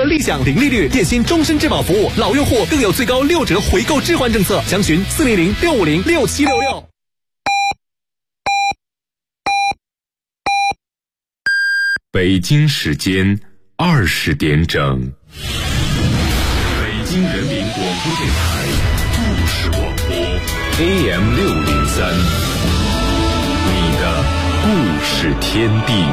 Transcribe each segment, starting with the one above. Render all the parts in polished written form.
车立享零利率电信终身质保服务，老用户更有最高6折回购置换政策，详询400-650-6766。 北京时间20点整，北京人民广播电台故事广播 AM603， 你的故事天地。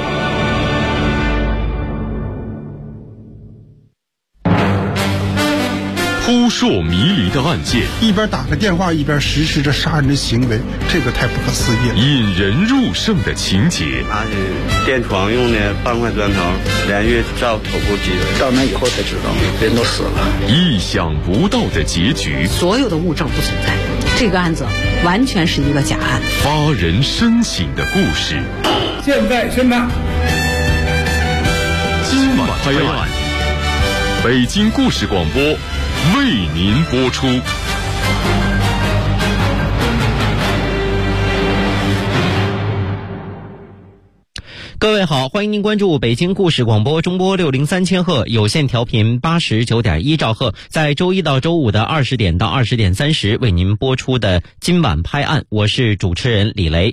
扑朔迷离的案件， 一边打个电话一边实施着杀人的行为，这个太不可思议了。 引人入胜的情节， 拿着电床用的半块砖头连续照头部击人， 到那以后才知道人都死了。 意想不到的结局， 所有的物证不存在，这个案子完全是一个假案。 发人深省的故事， 现在宣判。 今晚拍案，北京故事广播为您播出。 各位好，欢迎您关注北京故事广播中波603千赫有线调频89.1兆赫，在周一到周五的20点到20点30为您播出的今晚拍案，我是主持人李雷。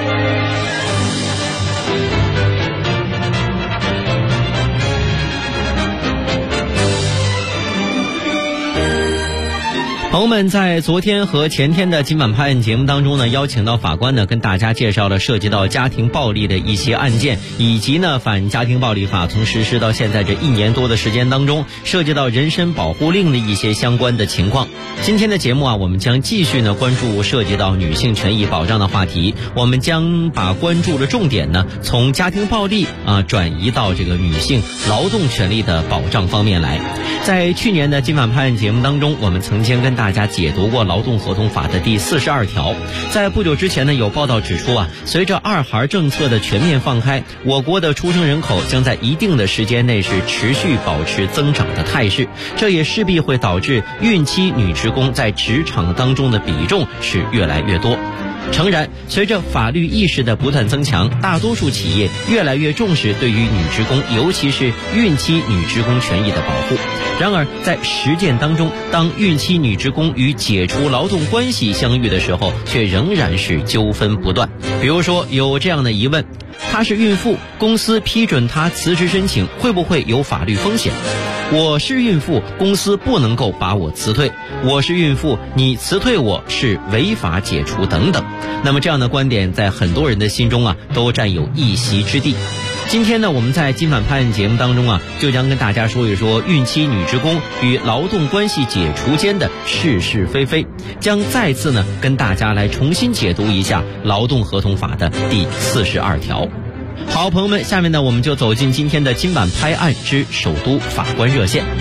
朋友们，在昨天和前天的今晚拍案节目当中呢，邀请到法官呢，跟大家介绍了涉及到家庭暴力的一些案件，以及呢反家庭暴力法从实施到现在这1年多的时间当中，涉及到人身保护令的一些相关的情况。今天的节目啊，我们将继续呢关注涉及到女性权益保障的话题，我们将把关注的重点呢从家庭暴力转移到这个女性劳动权利的保障方面来。在去年的今晚拍案节目当中，我们曾经跟大家解读过劳动合同法的第42条。在不久之前呢，有报道指出随着二孩政策的全面放开，我国的出生人口将在一定的时间内是持续保持增长的态势，这也势必会导致孕期女职工在职场当中的比重是越来越多。诚然，随着法律意识的不断增强，大多数企业越来越重视对于女职工，尤其是孕期女职工权益的保护。然而在实践当中，当孕期女职工与解除劳动关系相遇的时候，却仍然是纠纷不断。比如说有这样的疑问，她是孕妇，公司批准她辞职申请，会不会有法律风险？我是孕妇，公司不能够把我辞退。我是孕妇，你辞退我是违法解除等等。那么这样的观点在很多人的心中都占有一席之地。今天呢，我们在今晚拍案节目当中就将跟大家说一说孕期女职工与劳动关系解除间的是是非非，将再次呢跟大家来重新解读一下劳动合同法的第42条。好，朋友们，下面呢我们就走进今天的今晚拍案之首都法官热线。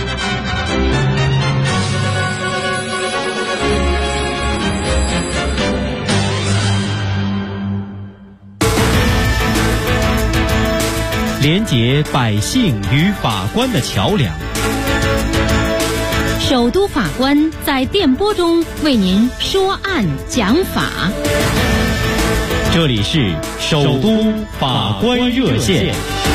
连结百姓与法官的桥梁， 首都法官在电波中为您说案讲法。 这里是首都法官热线。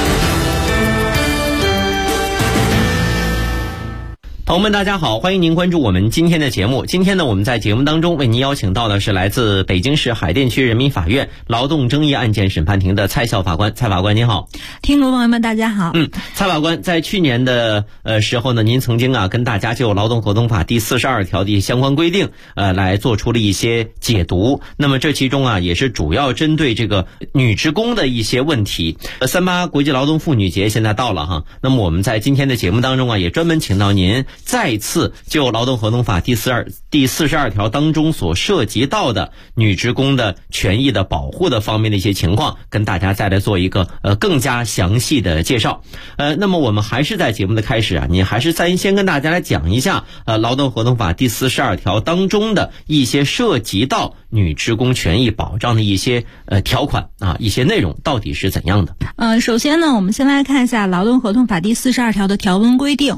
朋友们大家好，欢迎您关注我们今天的节目。今天呢，我们在节目当中为您邀请到的是来自北京市海淀区人民法院劳动争议案件审判庭的蔡孝法官。蔡法官您好。 听众朋友们大家好。 蔡法官，在去年的时候呢，您曾经跟大家就劳动合同法第42条的相关规定来做出了一些解读。那么这其中也是主要针对这个女职工的一些问题。38国际劳动妇女节现在到了那么我们在今天的节目当中也专门请到您再次就劳动合同法第42条当中所涉及到的女职工的权益的保护的方面的一些情况，跟大家再来做一个更加详细的介绍。那么我们还是在节目的开始你还是先跟大家来讲一下劳动合同法第42条当中的一些涉及到女职工权益保障的一些条款一些内容到底是怎样的。 首先呢，我们先来看一下劳动合同法第42条的条文规定。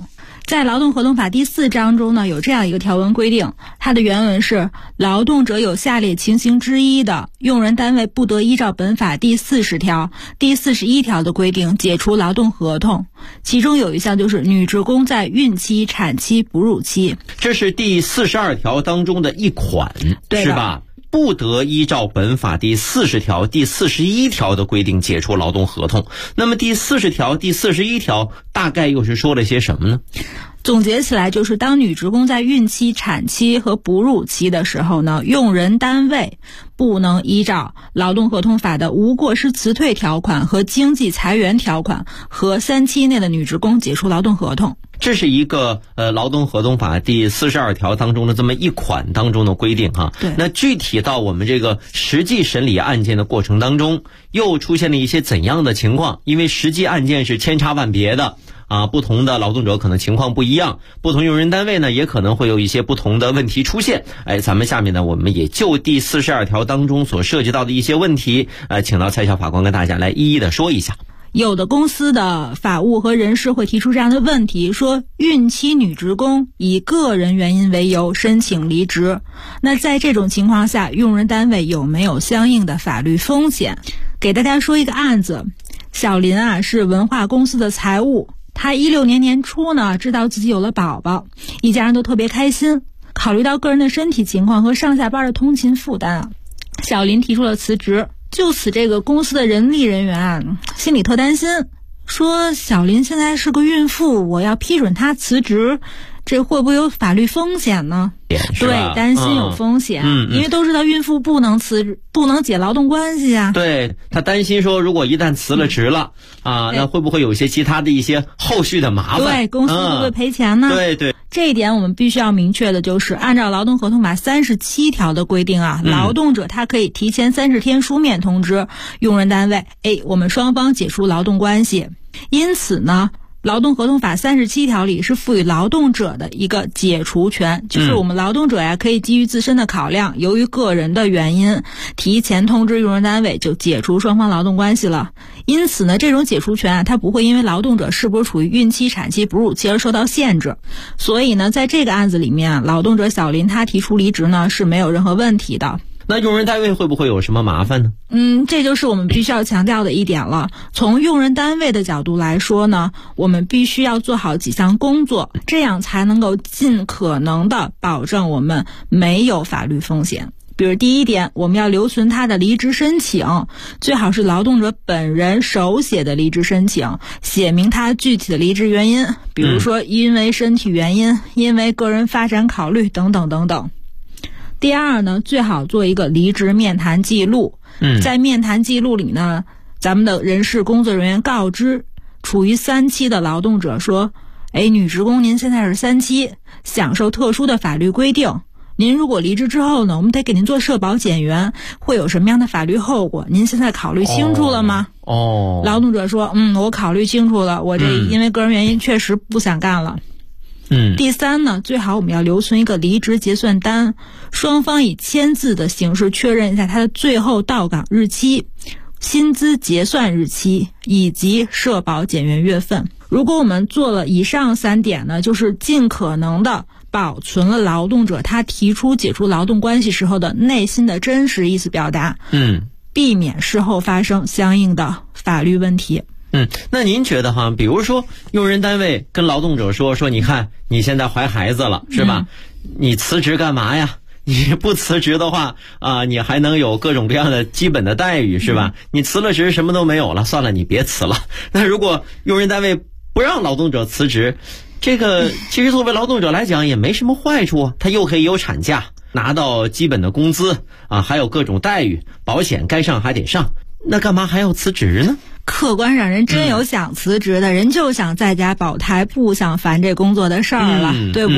在劳动合同法第4章中呢，有这样一个条文规定，它的原文是：劳动者有下列情形之一的，用人单位不得依照本法第40条、第41条的规定解除劳动合同。其中有一项就是女职工在孕期、产期、哺乳期。 这是第42条当中的一款，是吧？不得依照本法第40条、第41条的规定解除劳动合同。那么第40条、第41条大概又是说了些什么呢？ 总结起来就是，当女职工在孕期、产期和哺乳期的时候呢，用人单位不能依照劳动合同法的无过失辞退条款和经济裁员条款和3期内的女职工解除劳动合同。 这是一个劳动合同法第42条当中的这么一款当中的规定哈。 对。 那具体到我们这个实际审理案件的过程当中，又出现了一些怎样的情况？因为实际案件是千差万别的。不同的劳动者可能情况不一样，不同用人单位呢也可能会有一些不同的问题出现。咱们下面呢，我们也就第42条当中所涉及到的一些问题，请到蔡小法官跟大家来一一的说一下。 有的公司的法务和人事会提出这样的问题，说孕期女职工以个人原因为由申请离职，那在这种情况下，用人单位有没有相应的法律风险？给大家说一个案子，小林是文化公司的财务，他16年年初呢知道自己有了宝宝，一家人都特别开心。考虑到个人的身体情况和上下班的通勤负担小林提出了辞职。就此这个公司的人力人员心里特担心，说小林现在是个孕妇，我要批准她辞职，这会不会有法律风险呢？对，担心有风险。因为都知道孕妇不能辞职，不能解劳动关系啊。 对，他担心说如果一旦辞了职了那会不会有一些其他的一些后续的麻烦？ 对，公司会不会赔钱呢？ 对。 这一点我们必须要明确的就是，按照劳动合同法37条的规定劳动者他可以提前30天书面通知用人单位，我们双方解除劳动关系。因此呢，劳动合同法37条里是赋予劳动者的一个解除权，就是我们劳动者可以基于自身的考量，由于个人的原因提前通知用人单位，就解除双方劳动关系了。因此呢，这种解除权它不会因为劳动者是不是处于孕期、产期、哺乳期而受到限制。所以呢，在这个案子里面劳动者小林他提出离职呢是没有任何问题的。 那用人单位会不会有什么麻烦呢？ 这就是我们必须要强调的一点了。从用人单位的角度来说呢，我们必须要做好几项工作，这样才能够尽可能的保证我们没有法律风险。比如第一点，我们要留存他的离职申请，最好是劳动者本人手写的离职申请，写明他具体的离职原因，比如说因为身体原因，因为个人发展考虑等等等等。第二呢，最好做一个离职面谈记录。在面谈记录里呢，咱们的人事工作人员告知处于3期的劳动者说，女职工您现在是3期，享受特殊的法律规定，您如果离职之后呢，我们得给您做社保减员，会有什么样的法律后果？您现在考虑清楚了吗？劳动者说，我考虑清楚了，我这因为个人原因确实不想干了。第三呢，最好我们要留存一个离职结算单，双方以签字的形式确认一下他的最后到岗日期、薪资结算日期以及社保减员月份。如果我们做了以上3点呢，就是尽可能的保存了劳动者他提出解除劳动关系时候的内心的真实意思表达，避免事后发生相应的法律问题。 那您觉得比如说用人单位跟劳动者说你看你现在怀孩子了是吧？你辞职干嘛呀？你不辞职的话你还能有各种各样的基本的待遇是吧？你辞了职什么都没有了，算了，你别辞了。那如果用人单位不让劳动者辞职，这个其实作为劳动者来讲也没什么坏处，他又可以有产假，拿到基本的工资还有各种待遇，保险该上还得上，那干嘛还要辞职呢？ 客观上人真有想辞职的，人就想在家保胎，不想烦这工作的事儿了，对不对？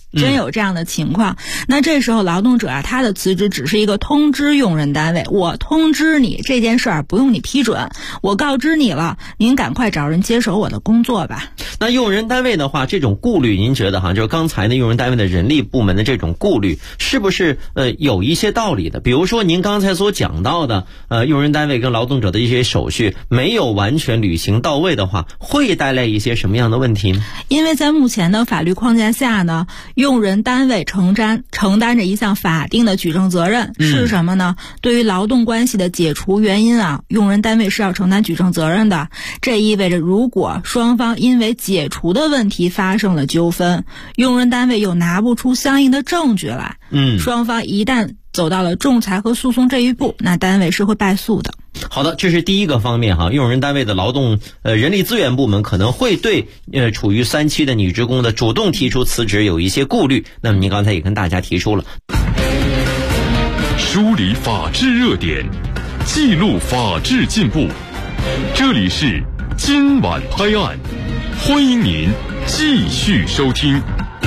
真有这样的情况。那这时候劳动者啊，他的辞职只是一个通知用人单位，我通知你这件事儿不用你批准，我告知你了，您赶快找人接手我的工作吧。 那用人单位的话，这种顾虑您觉得就是刚才的用人单位的人力部门的这种顾虑是不是有一些道理的？比如说您刚才所讲到的用人单位跟劳动者的一些手续没有完全履行到位的话，会带来一些什么样的问题呢？ 因为在目前的法律框架下呢，用人单位承担着一项法定的举证责任，是什么呢？对于劳动关系的解除原因啊，用人单位是要承担举证责任的。这意味着如果双方因为解除的问题发生了纠纷，用人单位又拿不出相应的证据来，双方一旦走到了仲裁和诉讼这一步，那单位是会败诉的。 好的，这是第一个方面哈，用人单位的劳动人力资源部门可能会对处于3期的女职工的主动提出辞职有一些顾虑。那么您刚才也跟大家提出了， 梳理法治热点，记录法治进步，这里是今晚拍案，欢迎您继续收听。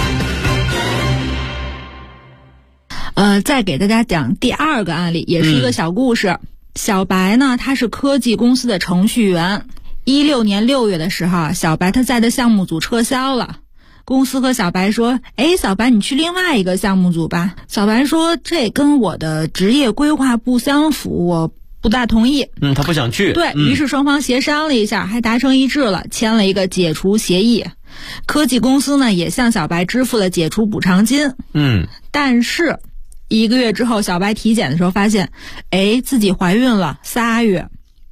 再给大家讲第二个案例，也是一个小故事。小白呢，他是科技公司的程序员。16年6月的时候，小白他在的项目组撤销了，公司和小白说，小白你去另外一个项目组吧。小白说这跟我的职业规划不相符，我不大同意。 他不想去。 对，于是双方协商了一下，还达成一致了，签了一个解除协议。科技公司呢也向小白支付了解除补偿金。但是1个月之后，小白体检的时候发现，自己怀孕了3月。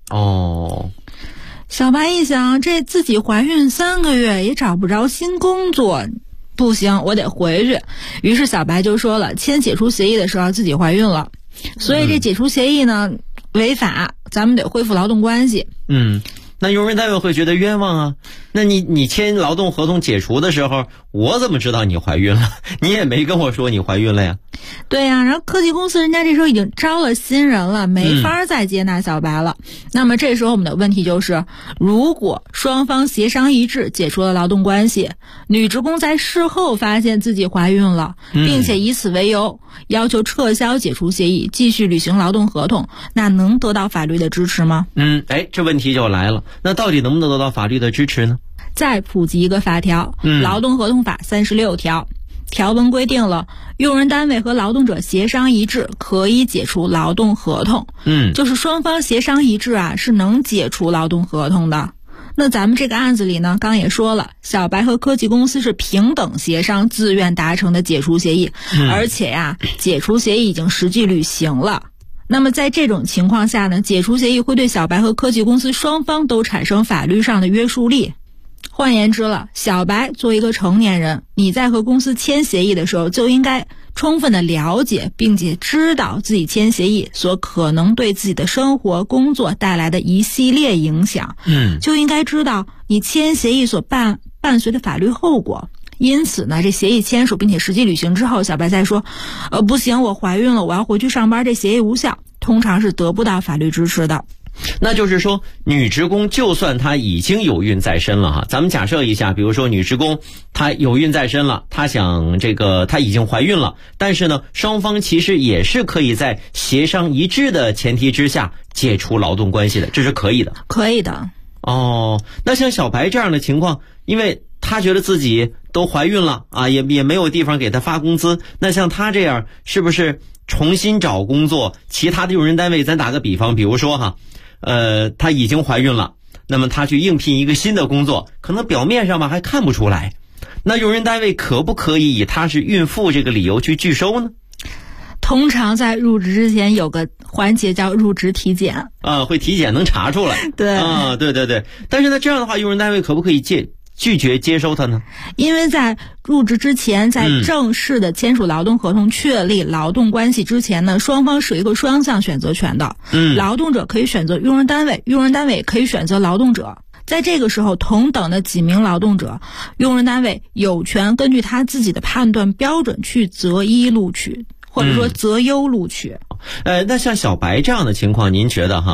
小白一想，这自己怀孕3个月也找不着新工作，不行，我得回去。于是小白就说了，签解除协议的时候自己怀孕了，所以这解除协议呢违法，咱们得恢复劳动关系。 那用人单位会觉得冤枉啊。那你签劳动合同解除的时候，我怎么知道你怀孕了？你也没跟我说你怀孕了呀。 对呀，然后科技公司人家这时候已经招了新人了，没法再接纳小白了。那么这时候我们的问题就是，如果双方协商一致解除了劳动关系，女职工在事后发现自己怀孕了，并且以此为由要求撤销解除协议，继续履行劳动合同，那能得到法律的支持吗？ 这问题就来了，那到底能不能得到法律的支持呢？ 再普及一个法条，劳动合同法36条。条文规定了，用人单位和劳动者协商一致，可以解除劳动合同。就是双方协商一致啊，是能解除劳动合同的。那咱们这个案子里呢，刚也说了，小白和科技公司是平等协商自愿达成的解除协议，而且呀，解除协议已经实际履行了。那么在这种情况下呢，解除协议会对小白和科技公司双方都产生法律上的约束力。换言之了，小白作为一个成年人，你在和公司签协议的时候，就应该充分的了解并且知道自己签协议所可能对自己的生活工作带来的一系列影响。就应该知道你签协议所伴随的法律后果。因此呢，这协议签署并且实际履行之后，小白再说不行，我怀孕了，我要回去上班，这协议无效，通常是得不到法律支持的。 那就是说，女职工就算她已经有孕在身了哈，咱们假设一下，比如说女职工她有孕在身了，她想她已经怀孕了，但是呢，双方其实也是可以在协商一致的前提之下解除劳动关系的，这是可以的。 可以的。 那像小白这样的情况，因为她觉得自己都怀孕了啊，也没有地方给她发工资，那像她这样是不是重新找工作？其他的用人单位，咱打个比方，比如说她已经怀孕了，那么她去应聘一个新的工作，可能表面上吧还看不出来，那用人单位可不可以以她是孕妇这个理由去拒收呢？ 通常在入职之前有个环节叫入职体检会体检能查出来。对。但是呢，这样的话，用人单位可不可以拒绝接收他呢？因为在入职之前，在正式的签署劳动合同、确立劳动关系之前呢，双方是有一个双向选择权的。劳动者可以选择用人单位，用人单位也可以选择劳动者。在这个时候，同等的几名劳动者，用人单位有权根据他自己的判断标准去择一录取，或者说择优录取。 那像小白这样的情况，您觉得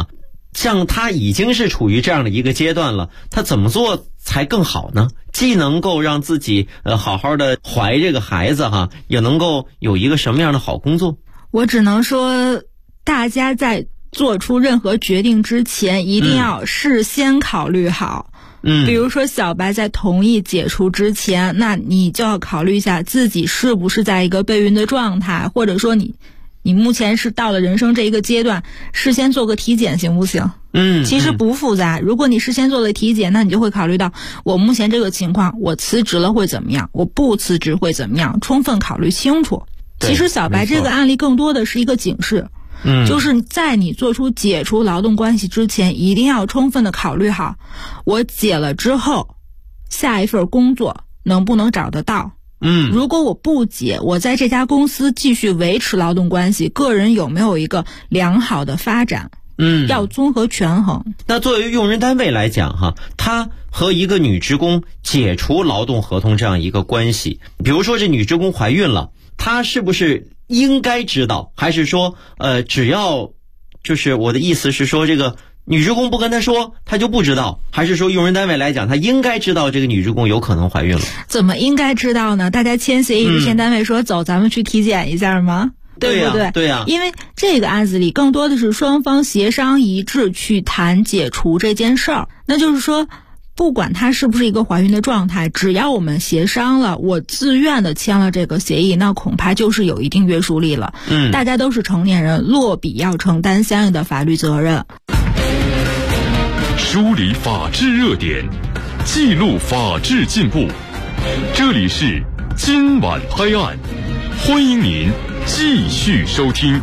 像他已经是处于这样的一个阶段了，他怎么做才更好呢？既能够让自己好好的怀这个孩子哈，也能够有一个什么样的好工作？ 我只能说，大家在做出任何决定之前，一定要事先考虑好。比如说小白在同意解除之前，那你就要考虑一下自己是不是在一个备孕的状态，或者说你目前是到了人生这一个阶段，事先做个体检行不行？其实不复杂。如果你事先做了体检，那你就会考虑到我目前这个情况，我辞职了会怎么样，我不辞职会怎么样，充分考虑清楚。其实小白这个案例更多的是一个警示，就是在你做出解除劳动关系之前，一定要充分的考虑好，我解了之后，下一份工作能不能找得到？如果我不解，我在这家公司继续维持劳动关系，个人有没有一个良好的发展？要综合权衡。 那作为用人单位来讲哈，他和一个女职工解除劳动合同这样一个关系，比如说这女职工怀孕了，他是不是应该知道，还是说只要就是我的意思是说，这个女职工不跟他说他就不知道，还是说用人单位来讲他应该知道这个女职工有可能怀孕了？怎么应该知道呢？大家签协议之前单位说走咱们去体检一下吗？对不对？ 对呀， 因为这个案子里更多的是双方协商一致去谈解除这件事儿。那就是说，不管她是不是一个怀孕的状态，只要我们协商了，我自愿的签了这个协议，那恐怕就是有一定约束力了。大家都是成年人，落笔要承担相应的法律责任。 梳理法治热点，记录法治进步。这里是今晚拍案，欢迎您继续收听。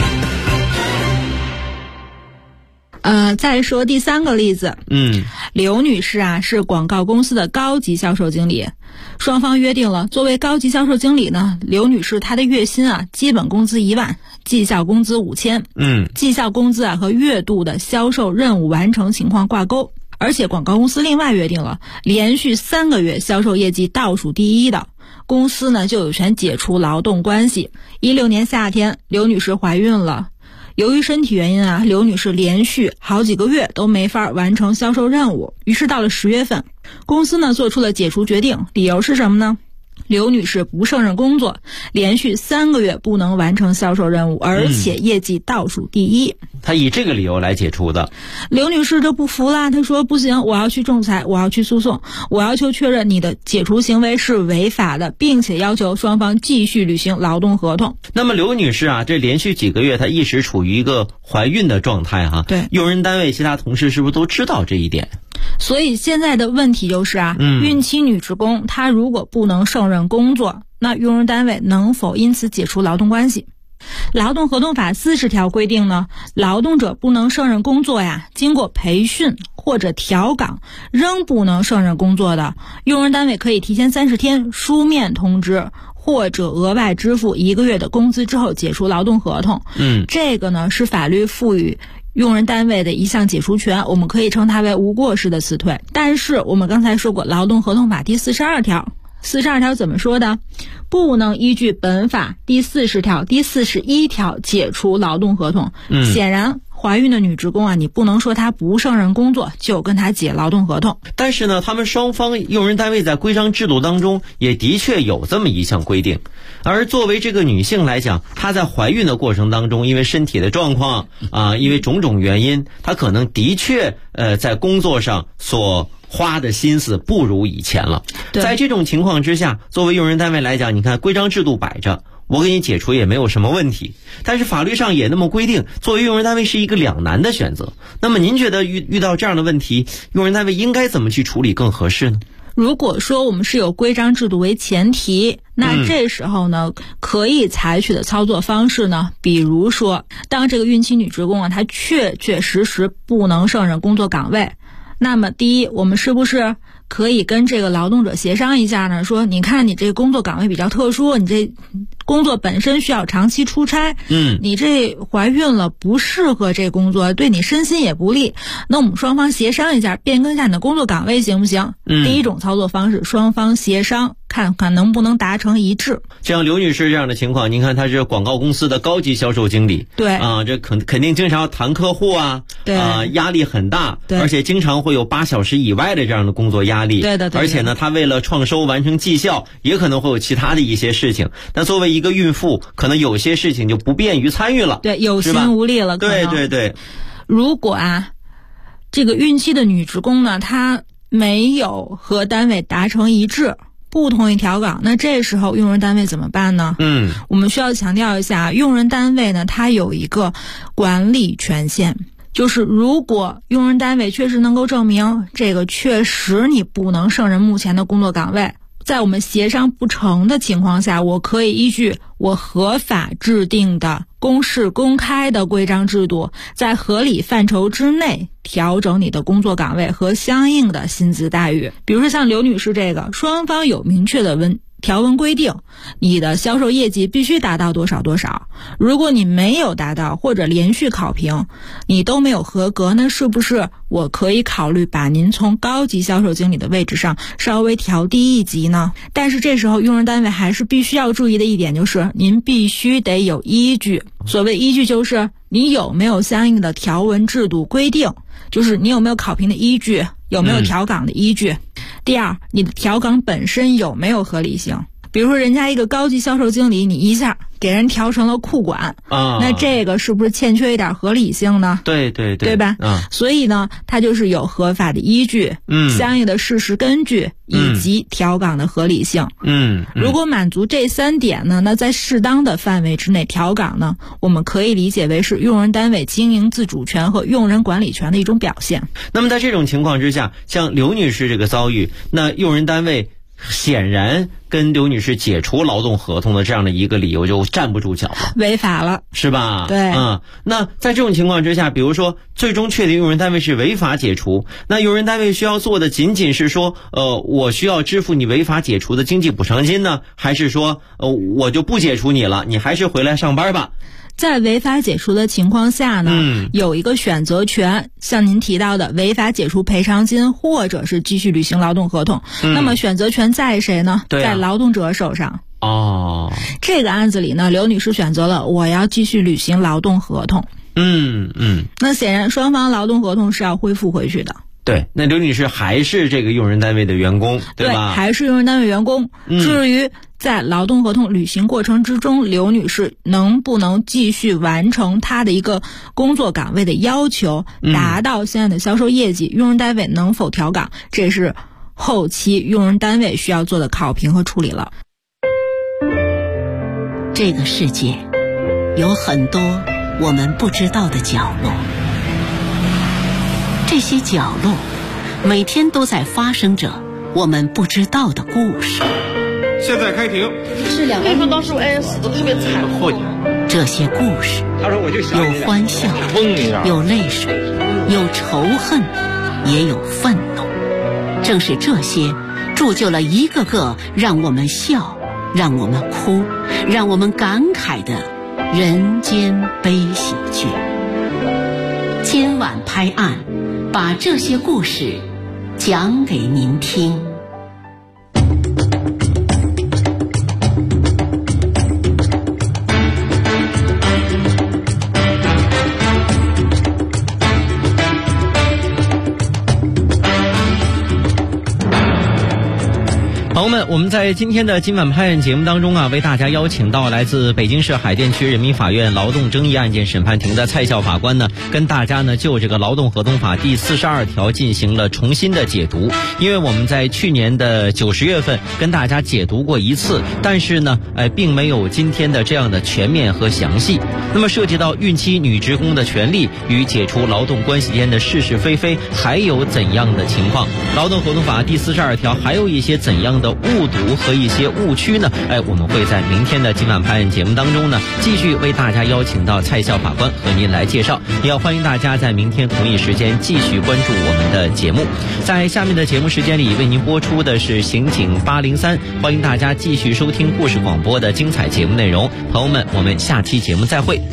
再说第三个例子。刘女士啊是广告公司的高级销售经理，双方约定了，作为高级销售经理呢，刘女士她的月薪啊基本工资1万，绩效工资5000。绩效工资啊和月度的销售任务完成情况挂钩。而且广告公司另外约定了，连续3个月销售业绩倒数第一的公司呢就有权解除劳动关系。16年夏天，刘女士怀孕了，由于身体原因啊，刘女士连续好几个月都没法完成销售任务。于是到了10月份，公司呢做出了解除决定，理由是什么呢？刘女士不胜任工作，连续3个月不能完成销售任务，而且业绩倒数第一。 她以这个理由来解除的。 刘女士就不服啦，她说不行，我要去仲裁，我要去诉讼，我要求确认你的解除行为是违法的，并且要求双方继续履行劳动合同。 那么刘女士啊，这连续几个月她一直处于一个怀孕的状态哈。 对， 用人单位其他同事是不是都知道这一点？ 所以现在的问题就是啊，孕期女职工她如果不能胜任工作，那用人单位能否因此解除劳动关系？劳动合同法40条规定呢，劳动者不能胜任工作呀，经过培训或者调岗仍不能胜任工作的，用人单位可以提前30天书面通知，或者额外支付1个月的工资之后解除劳动合同。这个呢是法律赋予用人单位的一项解除权，我们可以称它为无过失的辞退。但是我们刚才说过，劳动合同法第42条怎么说的？不能依据本法第40条、第41条解除劳动合同。显然怀孕的女职工啊，你不能说她不胜任工作就跟她解劳动合同。 但是呢，他们双方用人单位在规章制度当中也的确有这么一项规定。而作为这个女性来讲，她在怀孕的过程当中，因为身体的状况因为种种原因，她可能的确在工作上所花的心思不如以前了。在这种情况之下，作为用人单位来讲，你看规章制度摆着，我给你解除也没有什么问题，但是法律上也那么规定，作为用人单位是一个两难的选择。那么您觉得遇到这样的问题，用人单位应该怎么去处理更合适呢？ 如果说我们是有规章制度为前提，那这时候呢，可以采取的操作方式呢，比如说当这个孕期女职工啊，她确实不能胜任工作岗位，那么第一，我们是不是可以跟这个劳动者协商一下呢？说你看你这个工作岗位比较特殊，你这工作本身需要长期出差，你这怀孕了不适合这工作，对你身心也不利，那我们双方协商一下，变更一下你的工作岗位行不行？第一种操作方式，双方协商看看能不能达成一致。 像刘女士这样的情况，您看她是广告公司的高级销售经理， 对啊，这肯定经常要谈客户啊， 对啊，压力很大， 对， 而且经常会有8小时以外的这样的工作压力， 对的， 而且呢，她为了创收完成绩效，也可能会有其他的一些事情。那作为一个孕妇，可能有些事情就不便于参与了， 对，有心无力了， 对对对。 如果这个孕期的女职工呢，她没有和单位达成一致，不同意调岗，那这时候用人单位怎么办呢？我们需要强调一下，用人单位呢，它有一个管理权限，就是如果用人单位确实能够证明这个确实你不能胜任目前的工作岗位，在我们协商不成的情况下，我可以依据我合法制定的公示公开的规章制度，在合理范畴之内调整你的工作岗位和相应的薪资待遇。比如说像刘女士这个，双方有明确的条文规定，你的销售业绩必须达到多少多少，如果你没有达到或者连续考评你都没有合格，那是不是我可以考虑把您从高级销售经理的位置上稍微调低一级呢？但是这时候用人单位还是必须要注意的一点，就是您必须得有依据。所谓依据，就是你有没有相应的条文制度规定，就是你有没有考评的依据，有没有调岗的依据。第二，你的调岗本身有没有合理性。比如说人家一个高级销售经理，你一下给人调成了库管那这个是不是欠缺一点合理性呢？ 对对对， 对吧？所以呢，它就是有合法的依据，相应的事实根据，以及调岗的合理性。如果满足这3点呢，那在适当的范围之内调岗呢，我们可以理解为是用人单位经营自主权和用人管理权的一种表现。 那么在这种情况之下，像刘女士这个遭遇，那用人单位显然跟刘女士解除劳动合同的这样的一个理由就站不住脚了， 违法了， 是吧？ 对， 那在这种情况之下，比如说最终确定用人单位是违法解除，那用人单位需要做的仅仅是说，我需要支付你违法解除的经济补偿金呢，还是说，我就不解除你了，你还是回来上班吧？ 在违法解除的情况下呢，有一个选择权，像您提到的违法解除赔偿金或者是继续履行劳动合同，那么选择权在谁呢？在劳动者手上。这个案子里呢，刘女士选择了我要继续履行劳动合同。那显然双方劳动合同是要恢复回去的。 对，那刘女士还是这个用人单位的员工，对吧？ 对，还是用人单位员工。至于在劳动合同履行过程之中，刘女士能不能继续完成她的一个工作岗位的要求，达到现在的销售业绩，用人单位能否调岗，这是后期用人单位需要做的考评和处理了。 这个世界有很多我们不知道的角落，这些角落每天都在发生着我们不知道的故事。 现在开庭。 是2个人当时我死得特别惨。 这些故事有欢笑，有泪水，有仇恨，也有愤怒。正是这些铸就了一个个让我们笑，让我们哭，让我们感慨的人间悲喜剧。今晚拍案，把这些故事讲给您听。 朋友们，我们在今天的今晚拍案节目当中为大家邀请到来自北京市海淀区人民法院劳动争议案件审判庭的蔡校法官呢，跟大家呢就这个劳动合同法第42条进行了重新的解读。因为我们在去年的9、10月份跟大家解读过一次，但是呢，并没有今天的这样的全面和详细。那么涉及到孕期女职工的权利与解除劳动关系间的是是非非，还有怎样的情况？劳动合同法第42条还有一些怎样的误读和一些误区呢？我们会在明天的今晚拍案节目当中呢，继续为大家邀请到蔡校法官和您来介绍。也要欢迎大家在明天同一时间继续关注我们的节目。在下面的节目时间里，为您播出的是刑警803，欢迎大家继续收听故事广播的精彩节目内容。朋友们，我们下期节目再会。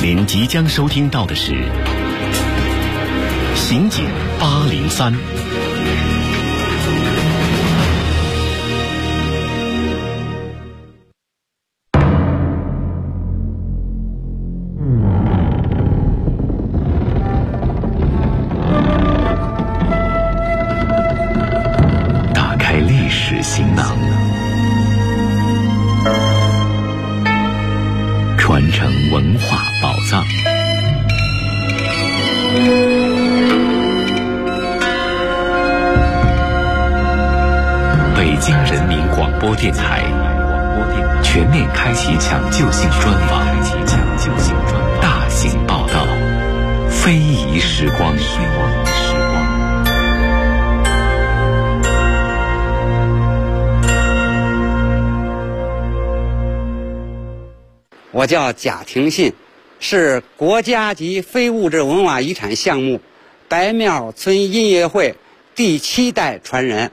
您即将收听到的是《刑警803》。 打开历史行囊，传承文化宝藏。北京人民广播电台全面开启抢救性专访，大型报道，非遗时光。 我叫贾廷信，是国家级非物质文化遗产项目白庙村音乐会第7代传人。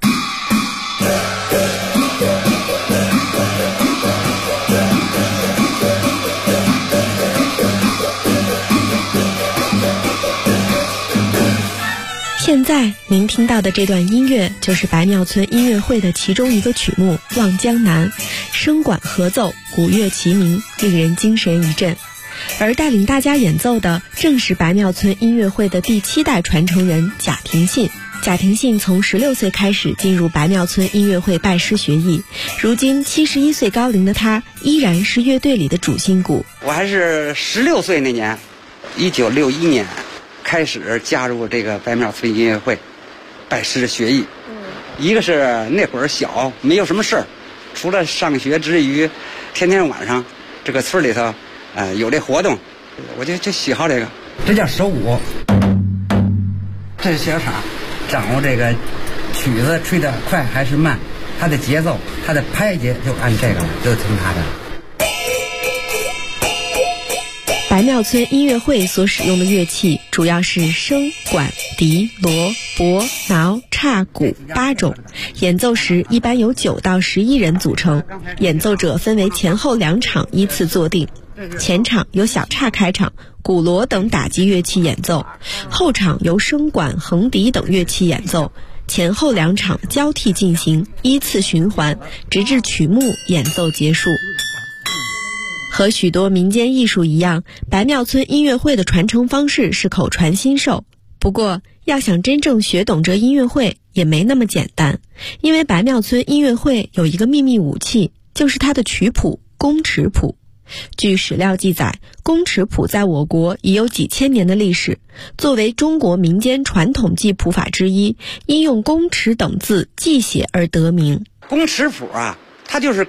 现在您听到的这段音乐就是白庙村音乐会的其中一个曲目《望江南》，声管合奏，鼓乐齐鸣，令人精神一振。而带领大家演奏的正是白庙村音乐会的第7代传承人贾廷信。贾廷信从16岁开始进入白庙村音乐会拜师学艺，如今71岁高龄的他依然是乐队里的主心骨。 我还是16岁那年，1961年开始加入这个白庙村音乐会，拜师学艺。一个是那会儿小，没有什么事儿，除了上学之余，天天晚上这个村里头，有这活动，我就喜好这个。这叫手鼓，这是小场，掌握这个曲子吹得快还是慢，它的节奏，它的拍节就按这个，就听它的。 白庙村音乐会所使用的乐器主要是笙、管、笛、锣、钹、挠、叉、鼓8种，演奏时一般由9到11人组成，演奏者分为前后2场依次坐定。前场由小叉开场，鼓锣等打击乐器演奏，后场由笙管、横笛等乐器演奏，前后2场交替进行，依次循环，直至曲目演奏结束。和许多民间艺术一样，白庙村音乐会的传承方式是口传心授。不过，要想真正学懂这音乐会也没那么简单，因为白庙村音乐会有一个秘密武器，就是它的曲谱宫尺谱。据史料记载，宫尺谱在我国已有几千年的历史，作为中国民间传统记谱法之一，因用宫尺等字记写而得名。 宫尺谱啊，它就是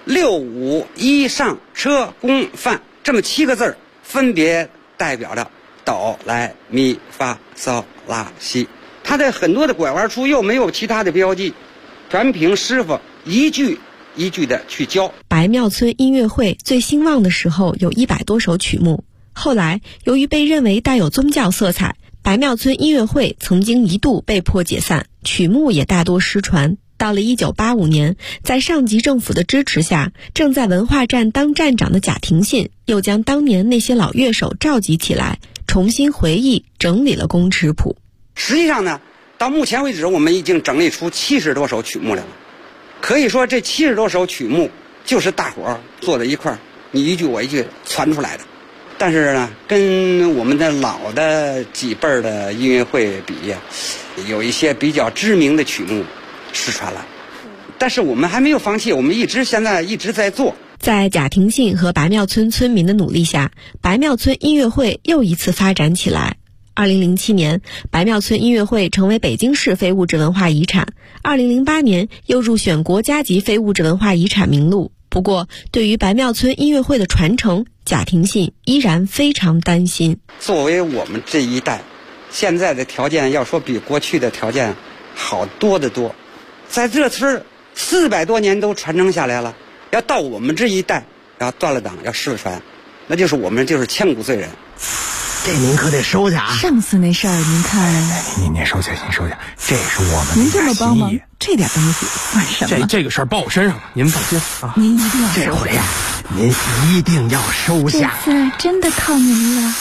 6、5、1上车宫范这么7个字，分别代表着哆来咪发嗦拉西。它的很多的拐弯处又没有其他的标记，全凭师傅一句一句的去教。 白庙村音乐会最兴旺的时候有100多首曲目，后来由于被认为带有宗教色彩，白庙村音乐会曾经一度被迫解散，曲目也大多失传。到了1985年，在上级政府的支持下，正在文化站当站长的贾廷信又将当年那些老乐手召集起来，重新回忆整理了宫尺谱。 实际上呢，到目前为止我们已经整理出70多首曲目来了。可以说这70多首曲目就是大伙儿坐在一块儿，你一句我一句传出来的。但是呢，跟我们的老的几辈儿的音乐会比，有一些比较知名的曲目失传了，但是我们还没有放弃，我们现在一直在做。 在贾廷信和白庙村村民的努力下，白庙村音乐会又一次发展起来。2007年，白庙村音乐会成为北京市非物质文化遗产，2008年又入选国家级非物质文化遗产名录。不过，对于白庙村音乐会的传承，贾廷信依然非常担心。 作为我们这一代，现在的条件要说比过去的条件好多得多。在这村400多年都传承下来了，要到我们这一代要断了档要失传，那就是我们就是千古罪人。 这您可得收下啊！ 上次那事儿您看， 您收下，您收下，这是我们您这么帮忙，这点东西算什么？ 这个事儿报我身上了，您放心啊！ 您一定要这回呀， 您一定要收下。 这次真的靠您了。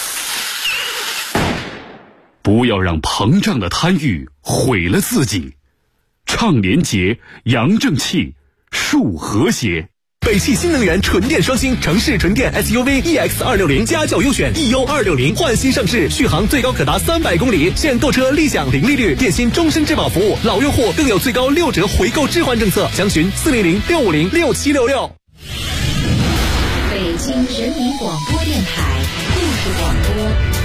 不要让膨胀的贪欲毁了自己。倡廉洁，扬正气，树和谐。 北汽新能源纯电双星城市纯电 SUV EX260家轿优选 EU260换新上市，续航最高可达300公里，现购车立享零利率，电信终身质保服务，老用户更有最高6折回购置换政策，详询400-650-6766。 北京人民广播电台故事广播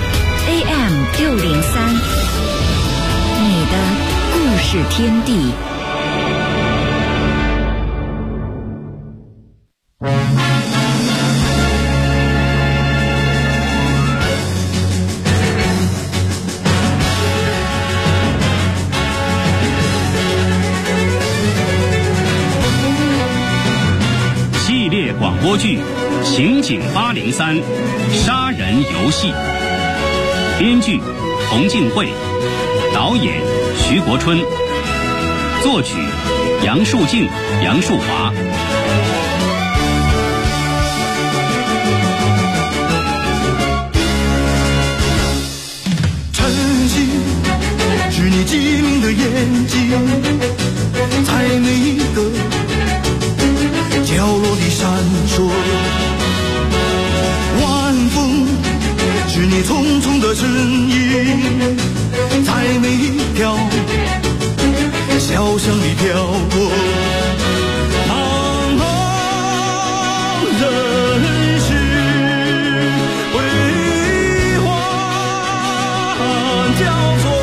AM603，你的故事天地。 系列广播剧《刑警803杀人游戏》，编剧洪静慧，导演徐国春，作曲杨树静、杨树华。 晨曦是你机灵的眼睛，在每一个角落里闪烁。晚风是你匆匆的身影，在每一条小巷里飘过。茫茫人世辉煌交错，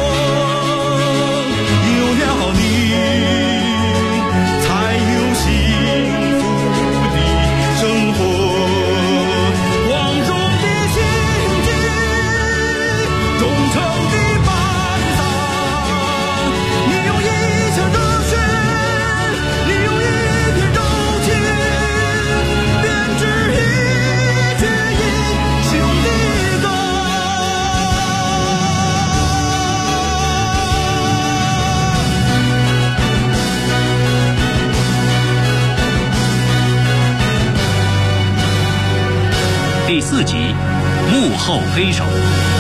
有了你才有幸福的生活。光荣的心境，忠诚的伴郎，你用一腔热血，你用一片柔情，编织一曲英雄的歌。 第4集，幕后黑手。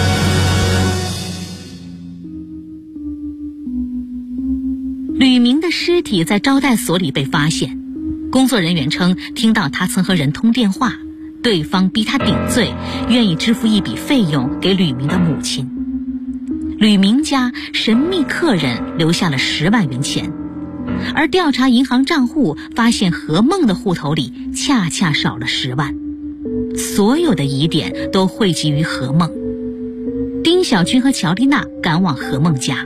吕明的尸体在招待所里被发现，工作人员称听到他曾和人通电话，对方逼他顶罪，愿意支付一笔费用给吕明的母亲。吕明家神秘客人留下了10万元钱，而调查银行账户发现何梦的户头里恰恰少了10万。所有的疑点都汇集于何梦。丁小军和乔丽娜赶往何梦家。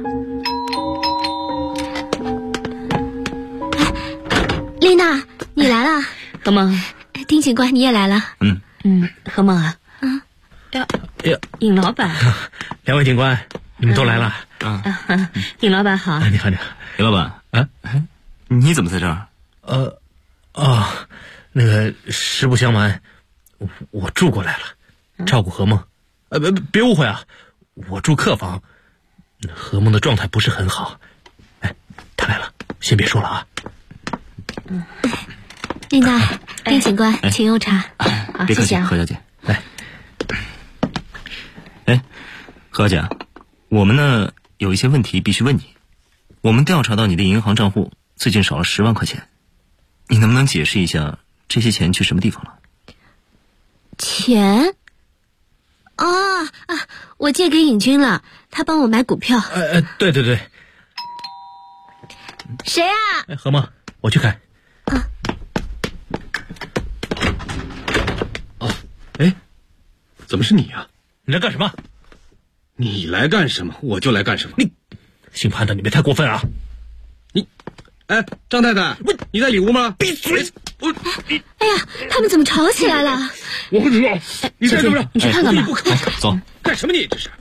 丽娜，你来了。 何梦， 丁警官，你也来了。 何梦啊。尹老板。 两位警官，你们都来了。 尹老板好。 你好，你好。 尹老板，你怎么在这儿？ 那个实不相瞒，我住过来了，照顾何梦。别误会啊，我住客房，何梦的状态不是很好。他来了，先别说了啊。 丽娜，丁警官，请用茶。 别客气，何小姐。来。何小姐，我们呢有一些问题必须问你。我们调查到你的银行账户最近少了10万块钱，你能不能解释一下这些钱去什么地方了？ 钱？我借给尹军了，他帮我买股票。 对。 谁啊？ 何梦，我去看。 怎么是你啊？ 你来干什么？ 你来干什么，我就来干什么。 姓潘的，你别太过分啊！ 张太太，你在里屋吗？ 闭嘴！ 哎呀，他们怎么吵起来了？ 我不知道。你在这儿， 你去看看吧。 走。 干什么你？这是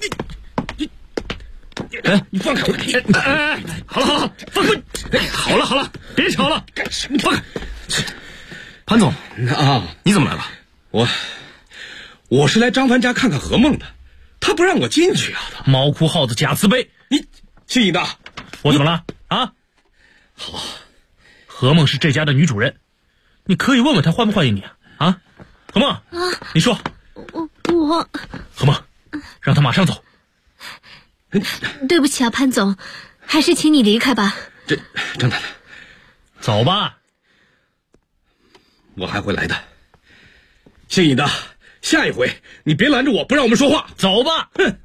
你放开我！ 好了，放开！好了，别吵了！ 干什么？放开！ 潘总你怎么来了？ 我是来张凡家看看何梦的，他不让我进去啊！ 猫哭耗子假慈悲！ 你姓尹的， 我怎么了啊？ 好， 何梦是这家的女主人，你可以问问她欢不欢迎你啊？ 啊？何梦，你说。 我何梦，让他马上走。 对不起啊，潘总，还是请你离开吧。 张太太， 走吧。 我还会来的。姓尹的，下一回你别拦着我，不让我们说话。 走吧。 哼，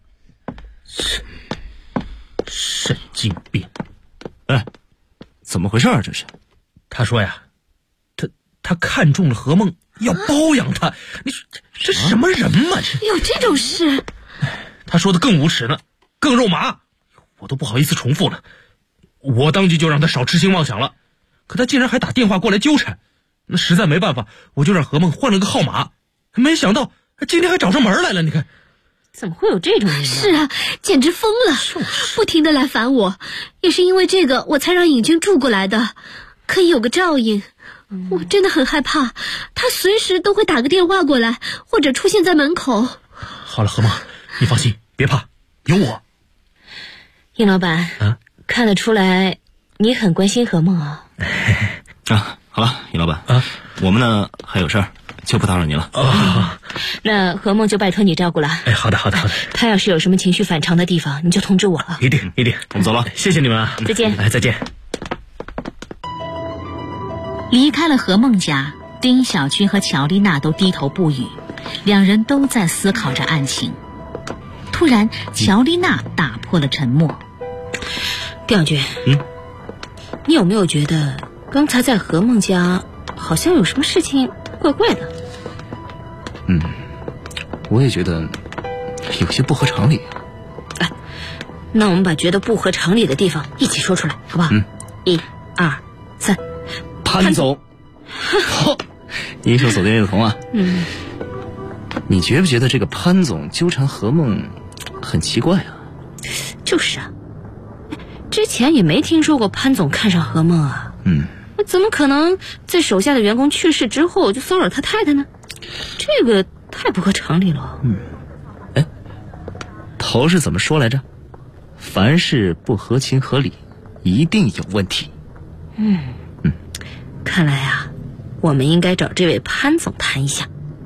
神经病。 哎，怎么回事啊？这是？ 他说呀，他看中了何梦，要包养他。你说这什么人嘛？ 有这种事？ 他说的更无耻呢，更肉麻，我都不好意思重复了。我当即就让他少痴心妄想了，可他竟然还打电话过来纠缠，那实在没办法，我就让何梦换了个号码。没想到今天还找上门来了，你看。 怎么会有这种人呢？是啊，简直疯了，不停地来烦我。也是因为这个，我才让尹军住过来的，可以有个照应。我真的很害怕，他随时都会打个电话过来，或者出现在门口。 好了，何梦，你放心，别怕，有我。 尹老板，看得出来你很关心何梦啊。 好了，尹老板我们呢还有事儿，就不打扰您了。 那何梦就拜托你照顾了。 好的。 他要是有什么情绪反常的地方，你就通知我啊。 一定。 我们走了， 谢谢你们啊。 再见。 再见。 离开了何梦家，丁小军和乔丽娜都低头不语，两人都在思考着案情。突然，乔丽娜打破了沉默。 丁小军，你有没有觉得刚才在何梦家好像有什么事情怪怪的？ 我也觉得有些不合常理。 那我们把觉得不合常理的地方一起说出来，好不好？1、2、3。 潘总，一手锁定猎童啊。你觉不觉得这个潘总纠缠何梦很奇怪啊？ 就是啊，之前也没听说过潘总看上何梦啊。怎么可能在手下的员工去世之后就骚扰他太太呢？这个太不合常理了。 头是怎么说来着？凡事不合情合理，一定有问题。 看来啊，我们应该找这位潘总谈一下。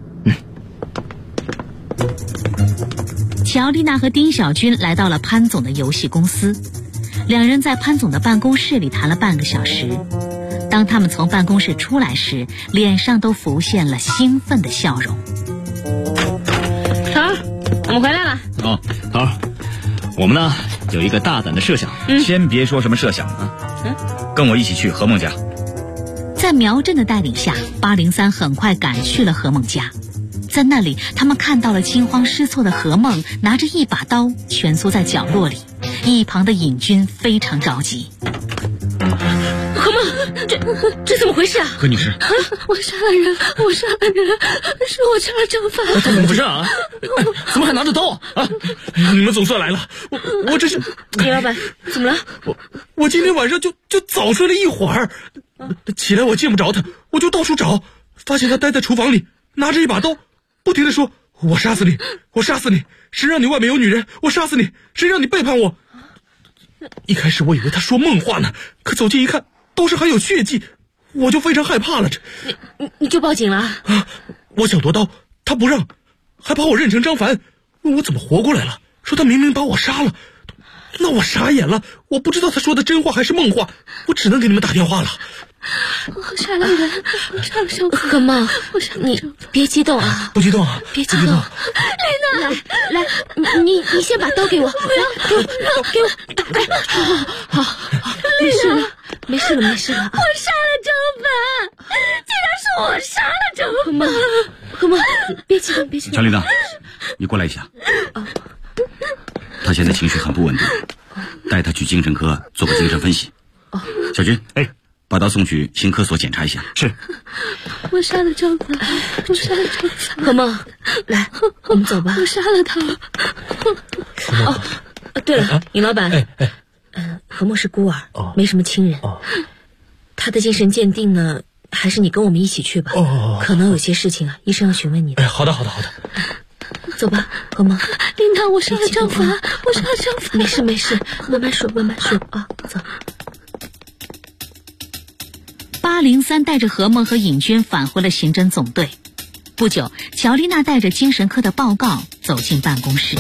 乔丽娜和丁小军来到了潘总的游戏公司，两人在潘总的办公室里谈了半个小时。当他们从办公室出来时，脸上都浮现了兴奋的笑容。 桃儿，我们回来了。 桃儿，我们呢有一个大胆的设想。 先别说什么设想跟我一起去何梦家。 在苗振的带领下，803很快赶去了何梦家。在那里，他们看到了惊慌失措的何梦拿着一把刀蜷缩在角落里，一旁的尹军非常着急。 何梦，这怎么回事啊？ 何女士， 我杀了人，是我杀了张凡。 怎么回事啊？怎么还拿着刀啊？你们总算来了，我这是。 李老板，怎么了？ 我今天晚上就早睡了一会儿，起来我见不着他，我就到处找，发现他待在厨房里，拿着一把刀，不停地说：“我杀死你，我杀死你！谁让你外面有女人？我杀死你！谁让你背叛我？”一开始我以为他说梦话呢，可走近一看，刀上还有血迹，我就非常害怕了。 你就报警了？ 我想夺刀，他不让，还把我认成张凡，问我怎么活过来了，说他明明把我杀了。那我傻眼了，我不知道他说的真话还是梦话，我只能给你们打电话了。 我杀了人，我杀了小何梦，你别激动啊， 不激动啊， 别激动。丽娜，来，你先把刀给我，给我打开。好，没事了。我杀了张凡，竟然是我杀了张凡。何梦，别激动。 乔丽娜，你过来一下。他现在情绪很不稳定，带他去精神科做个精神分析。小军，把他送去心科所检查一下。是。 我杀了张凡，何梦，来，我们走吧。我杀了他。对了，尹老板，何梦是孤儿，没什么亲人，他的精神鉴定呢，还是你跟我们一起去吧。可能有些事情啊，医生要询问你的。 好的。 走吧，何梦。琳娜，我杀了张凡，没事，慢慢说啊，走。 803带着何梦和尹军返回了刑侦总队， 不久，乔丽娜带着精神科的报告走进办公室。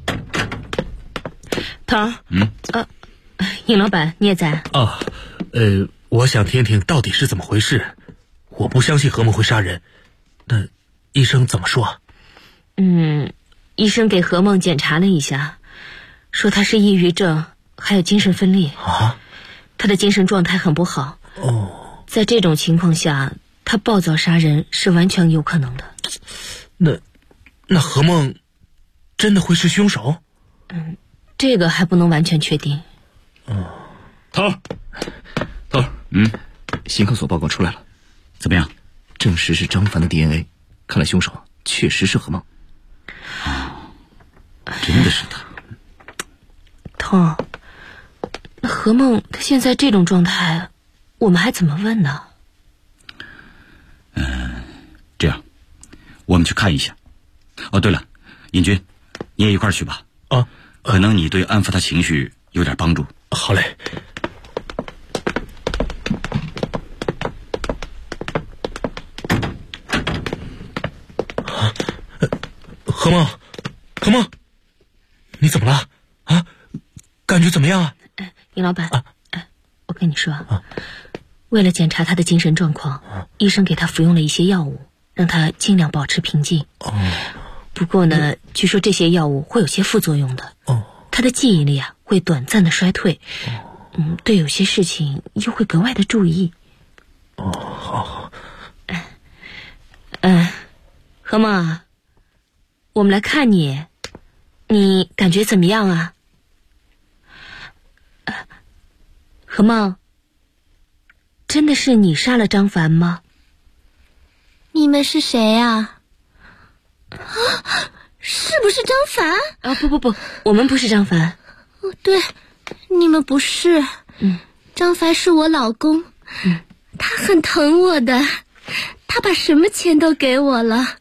唐，尹老板，你也在？ 我想听听到底是怎么回事。我不相信何梦会杀人，那医生怎么说？ 医生给何梦检查了一下，说他是抑郁症，还有精神分裂。他的精神状态很不好。在这种情况下，他暴躁杀人是完全有可能的。 那何梦真的会是凶手？ 这个还不能完全确定。 头，刑科所报告出来了， 怎么样？ 证实是张凡的 DNA， 看来凶手确实是何梦。 真的是他。 头，那何梦他现在这种状态，我们还怎么问呢？ 这样，我们去看一下。对了，尹军，你也一块儿去吧。可能你对安抚他情绪有点帮助。 好嘞。何梦，你怎么了？感觉怎么样啊？ 尹老板，我跟你说，为了检查他的精神状况，医生给他服用了一些药物，让他尽量保持平静。不过呢，据说这些药物会有些副作用的。他的记忆力会短暂的衰退。对有些事情又会格外的注意。 好。 何梦，我们来看你，你感觉怎么样啊？何梦，真的是你杀了张凡吗？ 你们是谁呀？是不是张凡？ 不，我们不是张凡。 对，你们不是。张凡是我老公。他很疼我的，他把什么钱都给我了。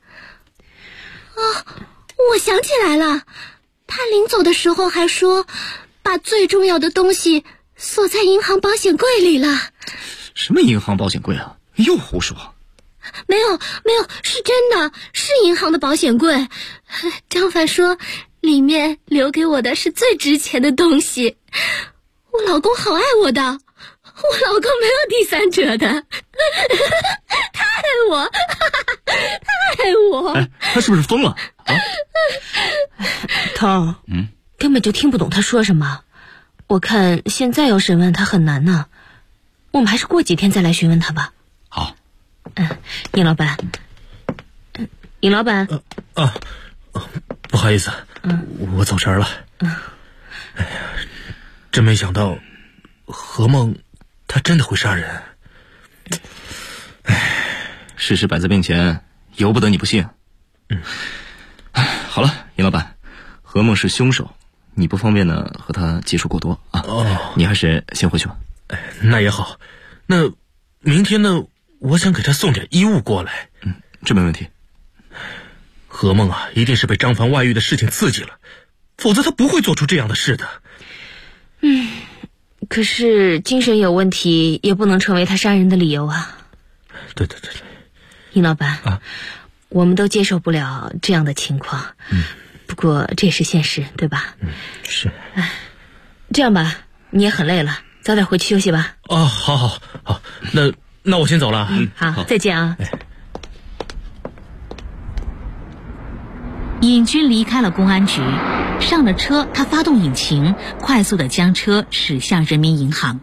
我想起来了，他临走的时候还说，把最重要的东西锁在银行保险柜里了。 什么银行保险柜啊？又胡说。 没有，是真的，是银行的保险柜。张凡说里面留给我的是最值钱的东西。我老公好爱我的，我老公没有第三者的。他爱我。 他是不是疯了？ 涛，根本就听不懂他说什么。我看现在要审问他很难呢，我们还是过几天再来询问他吧。 好。 尹老板。 不好意思，我走神了。真没想到何梦他真的会杀人。 事实摆在面前，由不得你不信。好了，尹老板，何梦是凶手，你不方便呢和他接触过多啊。你还是先回去吧。 那也好，那明天呢，我想给他送点衣物过来。 这没问题。 何梦一定是被张凡外遇的事情刺激了，否则他不会做出这样的事的。 可是精神有问题也不能成为他杀人的理由啊。 对。 尹老板，我们都接受不了这样的情况。不过这也是现实，对吧？ 是。 这样吧，你也很累了，早点回去休息吧。 好，那我先走了。 好，再见啊。 尹军离开了公安局，上了车，他发动引擎，快速地将车驶向人民银行。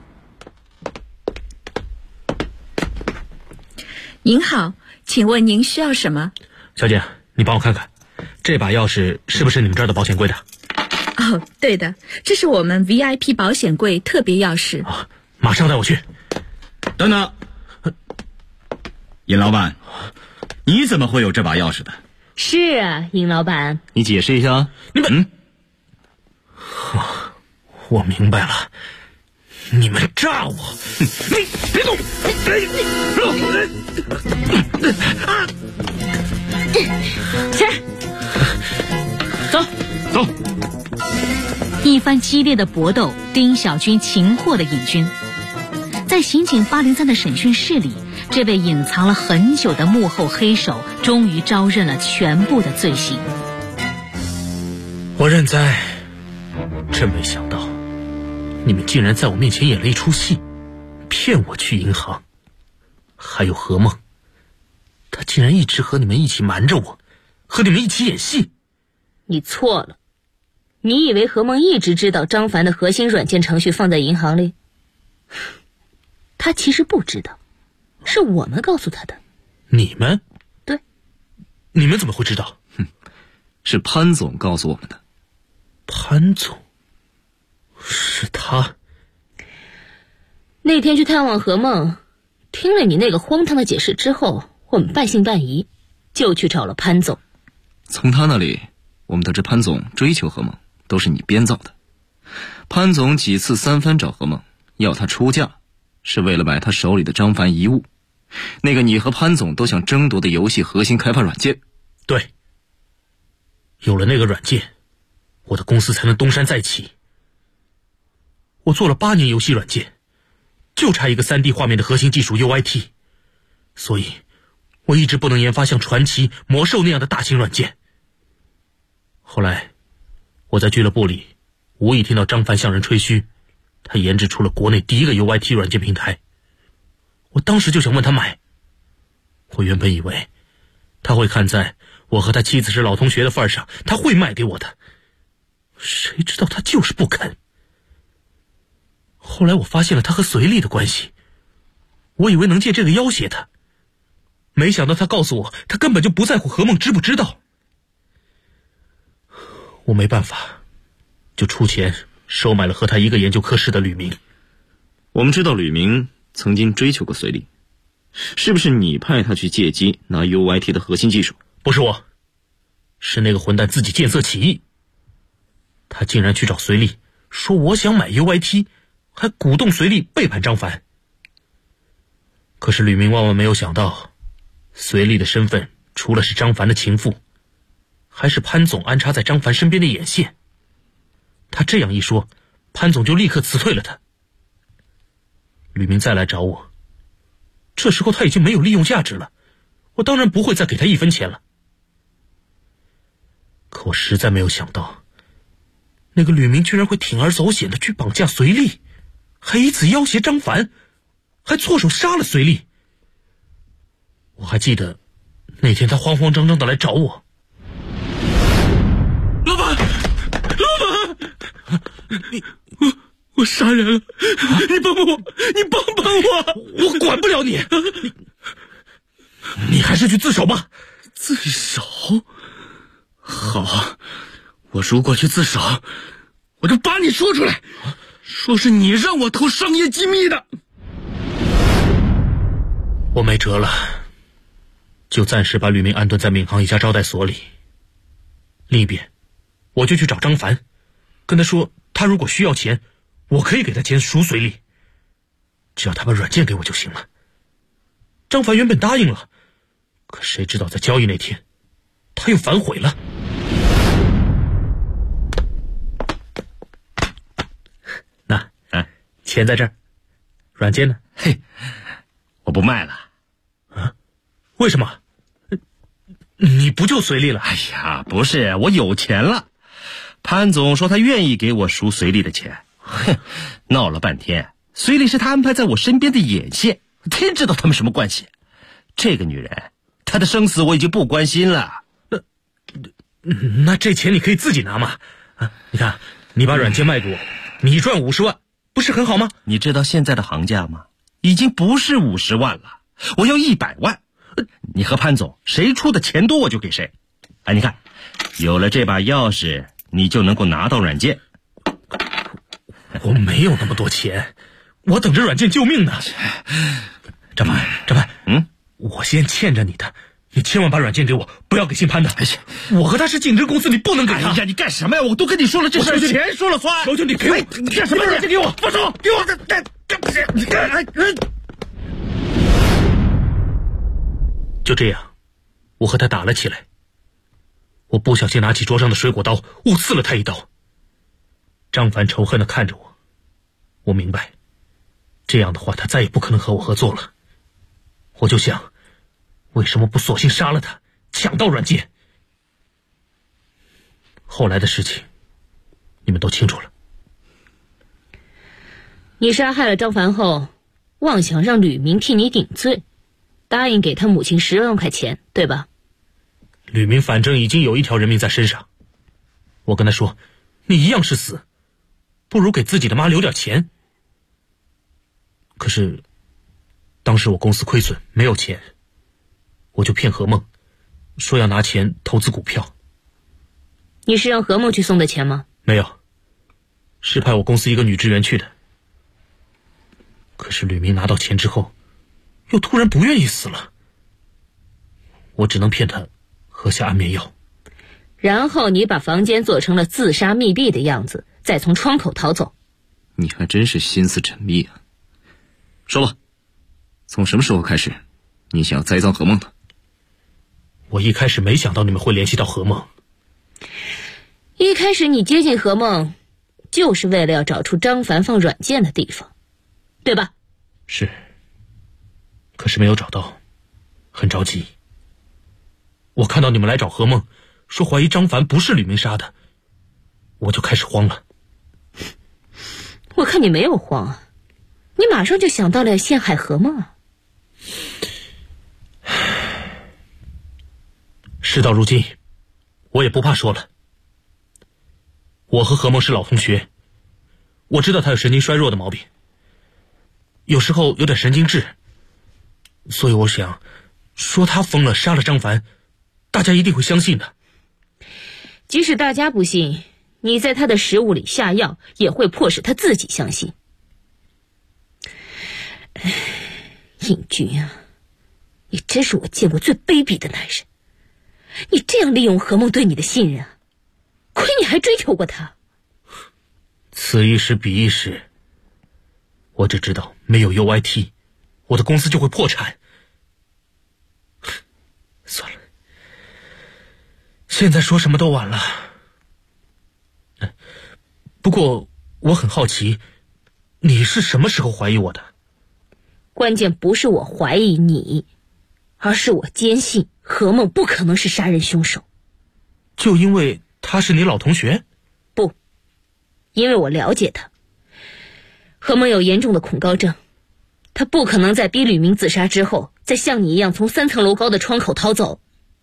您好，请问您需要什么？ 小姐，你帮我看看，这把钥匙是不是你们这儿的保险柜的？ 对的，这是我们 VIP 保险柜特别钥匙。 马上带我去。 等等，尹老板，你怎么会有这把钥匙的？ 是啊，尹老板， 你解释一下啊。 我明白了，你们诈我。你别动！ 起来， 走。 一番激烈的搏斗，丁小军擒获了尹军。在刑警803的审讯室里， 这位隐藏了很久的幕后黑手终于招认了全部的罪行。 我认栽，真没想到你们竟然在我面前演了一出戏，骗我去银行。还有何梦，他竟然一直和你们一起瞒着我，和你们一起演戏。 你错了，你以为何梦一直知道张凡的核心软件程序放在银行里？他其实不知道，是我们告诉他的。 你们？ 对。 你们怎么会知道？ 是潘总告诉我们的。 潘总？是他？ 那天去探望何梦，听了你那个荒唐的解释之后，我们半信半疑，就去找了潘总。 从他那里，我们得知潘总追求何梦都是你编造的。潘总几次三番找何梦，要他出价，是为了买他手里的张凡遗物，那个你和潘总都想争夺的游戏核心开发软件。 对，有了那个软件，我的公司才能东山再起。我做了8年游戏软件，就差一个 3D 画面的核心技术 UIT， 所以我一直不能研发像传奇、魔兽那样的大型软件。后来我在俱乐部里无意听到张凡向人吹嘘，他研制出了国内第一个 UIT 软件平台。我当时就想问他买，我原本以为他会看在我和他妻子是老同学的份上，他会卖给我的，谁知道他就是不肯。后来我发现了他和隋丽的关系，我以为能借这个要挟他，没想到他告诉我他根本就不在乎何梦知不知道。我没办法，就出钱收买了和他一个研究科室的吕明。 我们知道吕明曾经追求过隋丽，是不是你派他去借机拿 UIT 的核心技术？ 不是我，是那个混蛋自己见色起意。他竟然去找隋丽，说我想买 UIT， 还鼓动隋丽背叛张凡。可是吕明万万没有想到，隋丽的身份除了是张凡的情妇，还是潘总安插在张凡身边的眼线。他这样一说，潘总就立刻辞退了他。吕明再来找我，这时候他已经没有利用价值了，我当然不会再给他1分钱了。可我实在没有想到，那个吕明居然会铤而走险的去绑架隋丽，还以此要挟张凡，还错手杀了隋丽。我还记得那天他慌慌张张的来找我。老板，我杀人了，你帮帮我，你帮帮我！我管不了你，你还是去自首吧。 自首？好，我如果去自首，我就把你说出来，说是你让我偷商业机密的。 我没辙了，就暂时把吕明安顿在闵行一家招待所里。另一边，我就去找张凡，跟他说他如果需要钱，我可以给他钱赎隋丽，只要他把软件给我就行了。张凡原本答应了，可谁知道在交易那天他又反悔了。那钱在这儿，软件呢？ 嘿，我不卖了。 啊？为什么？你不就隋丽了？ 哎呀，不是，我有钱了。潘总说他愿意给我赎隋丽的钱。哼，闹了半天，隋丽是他安排在我身边的眼线，天知道他们什么关系。这个女人，她的生死我已经不关心了。 那这钱你可以自己拿嘛。你看，你把软件卖给我，你赚50万，不是很好吗？ 你知道现在的行价吗？已经不是50万了，我要100万。你和潘总谁出的钱多我就给谁。哎，你看，有了这把钥匙，你就能够拿到软件。 我没有那么多钱，我等着软件救命呢。张凡，我先欠着你的，你千万把软件给我，不要给姓潘的。我和他是竞争公司，你不能给他。 哎呀，你干什么呀？我都跟你说了，这事钱说了算。 求求你给我， 你干什么？ 软件给我， 放手，给我！ 就这样，我和他打了起来。我不小心拿起桌上的水果刀，误刺了他一刀。张凡仇恨地看着我，我明白，这样的话他再也不可能和我合作了。 我就想，为什么不索性杀了他，抢到软件？后来的事情，你们都清楚了。 你杀害了张凡后，妄想让吕明替你顶罪，答应给他母亲10万块钱，对吧？ 吕明反正已经有一条人命在身上，我跟他说，你一样是死，不如给自己的妈留点钱。可是当时我公司亏损，没有钱，我就骗何梦，说要拿钱投资股票。 你是让何梦去送的钱吗？ 没有，是派我公司一个女职员去的。可是吕明拿到钱之后，又突然不愿意死了，我只能骗他喝下安眠药。 然后你把房间做成了自杀密闭的样子，再从窗口逃走。 你还真是心思缜密啊。说吧，从什么时候开始，你想要栽赃何梦的？ 我一开始没想到你们会联系到何梦。 一开始你接近何梦，就是为了要找出张凡放软件的地方，对吧？ 是，可是没有找到，很着急。我看到你们来找何梦，说怀疑张凡不是吕明杀的，我就开始慌了。 我看你没有慌啊，你马上就想到了陷害何梦啊。 事到如今，我也不怕说了。我和何梦是老同学，我知道他有神经衰弱的毛病，有时候有点神经质，所以我想说他疯了杀了张凡，大家一定会相信的。 即使大家不信，你在他的食物里下药，也会迫使他自己相信。尹军啊，你真是我见过最卑鄙的男人，你这样利用何梦对你的信任啊，亏你还追求过他。 此一时彼一时，我只知道没有 UIT， 我的公司就会破产。算了，现在说什么都晚了。不过我很好奇，你是什么时候怀疑我的？ 关键不是我怀疑你，而是我坚信何梦不可能是杀人凶手。 就因为他是你老同学？ 不，因为我了解他。何梦有严重的恐高症，他不可能在逼吕明自杀之后，再像你一样从3层楼高的窗口逃走。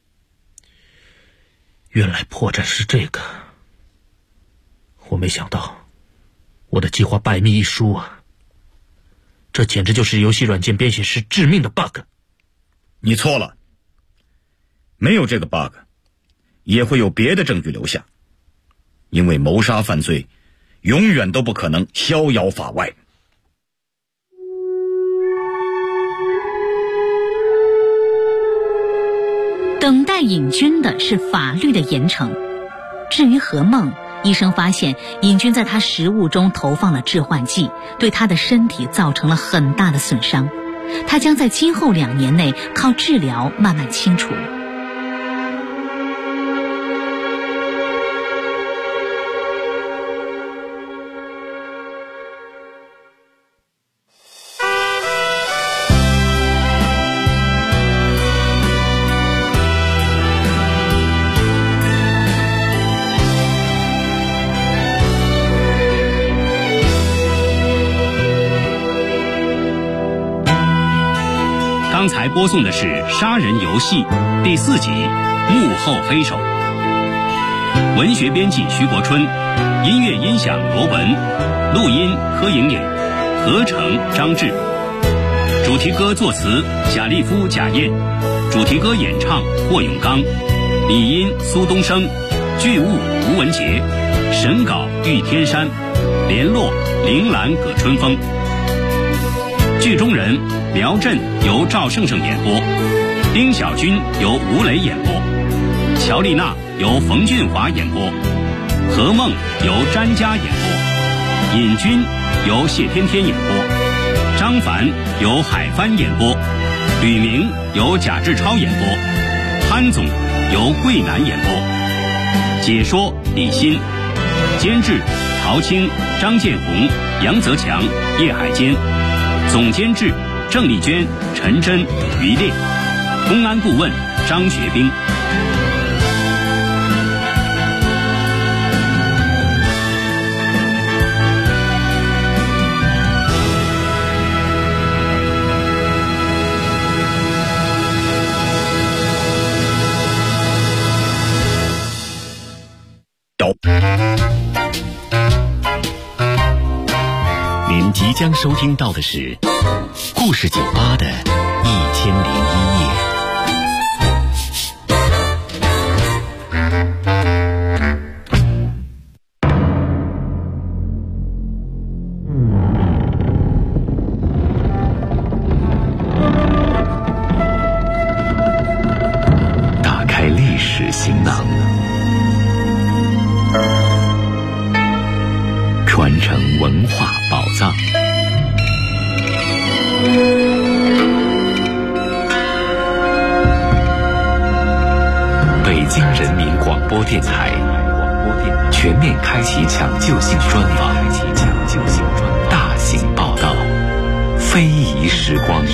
原来破绽是这个，我没想到我的计划百密一疏啊！这简直就是游戏软件编写师致命的 bug。 你错了，没有这个 bug， 也会有别的证据留下，因为谋杀犯罪永远都不可能逍遥法外。 等待尹军的是法律的严惩。至于何梦，医生发现尹军在他食物中投放了致幻剂，对他的身体造成了很大的损伤。他将在今后2年内靠治疗慢慢清除。 刚才播送的是《杀人游戏》第4集《幕后黑手》，文学编辑徐国春，音乐音响罗文，录音柯莹莹，合成张志，主题歌作词贾立夫、贾燕，主题歌演唱霍永刚，拟音苏东升，剧务吴文杰，审稿玉天山，联络铃兰葛春风。剧中人苗震由赵胜胜演播，丁小军由吴磊演播，乔丽娜由冯俊华演播，何梦由詹佳演播，尹军由谢天天演播，张凡由海帆演播，吕明由贾志超演播，潘总由桂南演播，解说李欣，监制陶青、张建红、杨泽强、叶海坚，总监制郑丽娟、陈陈真、于烈，公安顾问张学兵。 您即将收听到的是故事酒吧的1001夜。打开历史行囊，传承文化宝藏。北京人民广播电台全面开启抢救性专访，大型报道，非遗时光。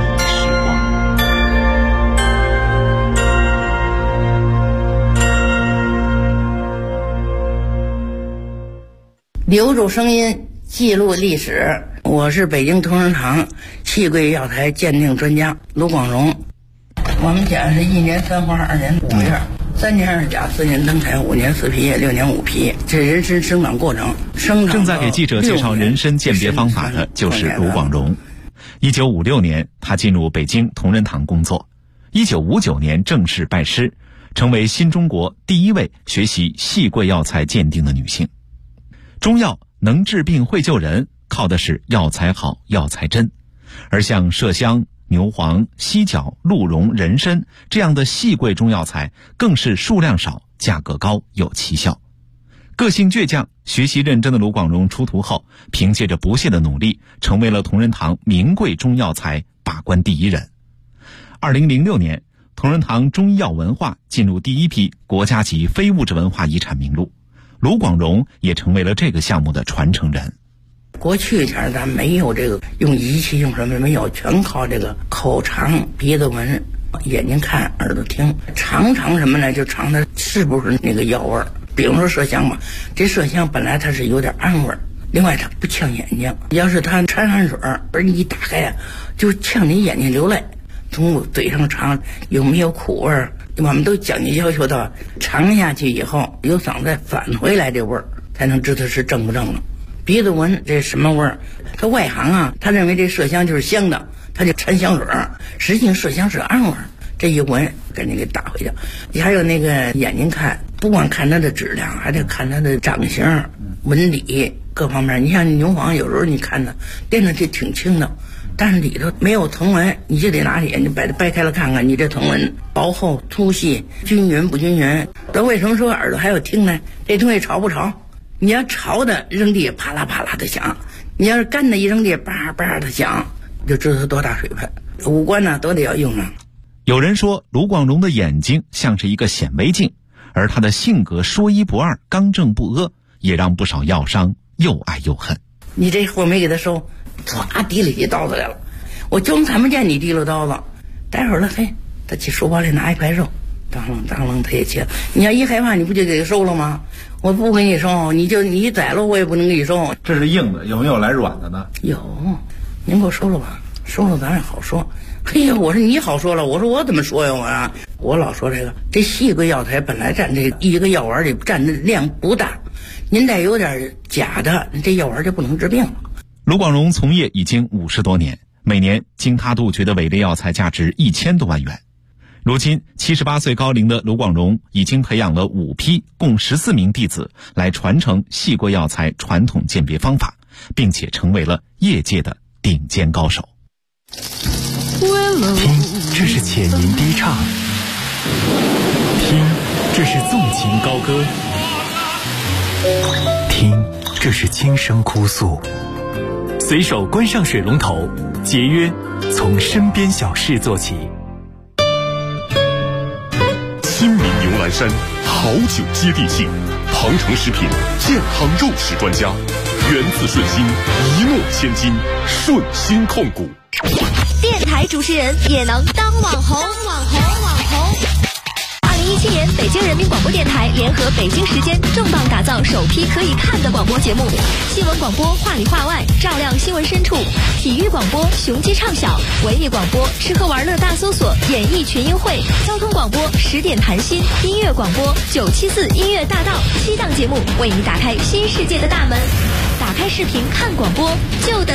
留住声音，记录历史。我是北京同仁堂气柜药材鉴定专家卢广荣。我们家是1年3花2年5月，3年2甲4年灯彩5年4皮叶6年5皮，这人参生长过程。 正在给记者介绍人参鉴别方法的就是卢广荣。1956年，他进入北京同仁堂工作。1959年正式拜师，成为新中国第一位学习细桂药材鉴定的女性。中药能治病会救人，靠的是药材好、药材真。而像麝香、牛黄、犀角、鹿茸、人参这样的细桂中药材，更是数量少、价格高、有奇效。个性倔强、学习认真的卢广荣出徒后，凭借着不懈的努力，成为了同仁堂名贵中药材把关第一人。2006年，同仁堂中医药文化进入第一批国家级非物质文化遗产名录，卢广荣也成为了这个项目的传承人。 过去前咱没有这个用仪器用什么没有，全靠这个口尝、鼻子闻、眼睛看、耳朵听，尝什么呢？就尝它是不是那个药味儿。比如说麝香吧，这麝香本来它是有点氨味儿，另外它不呛眼睛。要是它掺汗水，而你一打开呀，就呛你眼睛流泪。从嘴上尝有没有苦味儿，我们都讲究要求到尝下去以后，由嗓子再返回来这味儿，才能知道是正不正了。鼻子闻这什么味儿？他外行啊，他认为这麝香就是香的，他就掺香水儿，实际上麝香是氨味儿。这一闻，赶紧给打回去。你还有那个眼睛看，不光看它的质量，还得看它的长形、纹理各方面。你像牛黄，有时候你看它掂着就挺轻的，但是里头没有藤纹，你就得拿眼睛把它掰开了看看，你这藤纹薄厚、粗细、均匀不均匀。这为什么说耳朵还要听呢？这东西潮不潮？你要潮的扔地啪啦啪啦的响，你要是干的一扔地叭叭的响，就知道它多大水分。五官呢都得要用上。 有人说卢广荣的眼睛像是一个显微镜，而他的性格说一不二、刚正不阿，也让不少药商又爱又恨。 你这货没给他收，唰提了起刀子来了，我就看不见你提了刀子。待会儿了，嘿，他去书包里拿一块肉，当啷当啷他也切。你要一害怕，你不就给他收了吗？我不给你收，你宰了我也不能给你收。 这是硬的，有没有来软的呢？ 有，您给我收了吧，收了咱也好说。嘿呀，我说你好说了，我说我怎么说呀？我老说这细桂药材本来占这一个药丸里占的量不大，您再有点假的，这药丸就不能治病了。 卢广荣从业已经50多年，每年经他杜绝的伪劣药材价值1000多万元。如今78岁高龄的卢广荣已经培养了5批共14名弟子来传承细桂药材传统鉴别方法，并且成为了业界的顶尖高手。 听，这是浅吟低唱；听，这是纵情高歌；听，这是轻声哭诉。随手关上水龙头，节约从身边小事做起。 亲民牛栏山好酒接地气，庞城食品健康肉食专家，源自顺心，一诺千金，顺心控股。 电台主持人也能当网红。2017年，北京人民广播电台联合北京时间重磅打造首批可以看的广播节目：新闻广播话里话外，照亮新闻深处；体育广播雄鸡唱晓；文艺广播吃喝玩乐大搜索，演艺群英会；交通广播10点谈心；音乐广播974音乐大道，7档节目为你打开新世界的大门。打开视频看广播，就等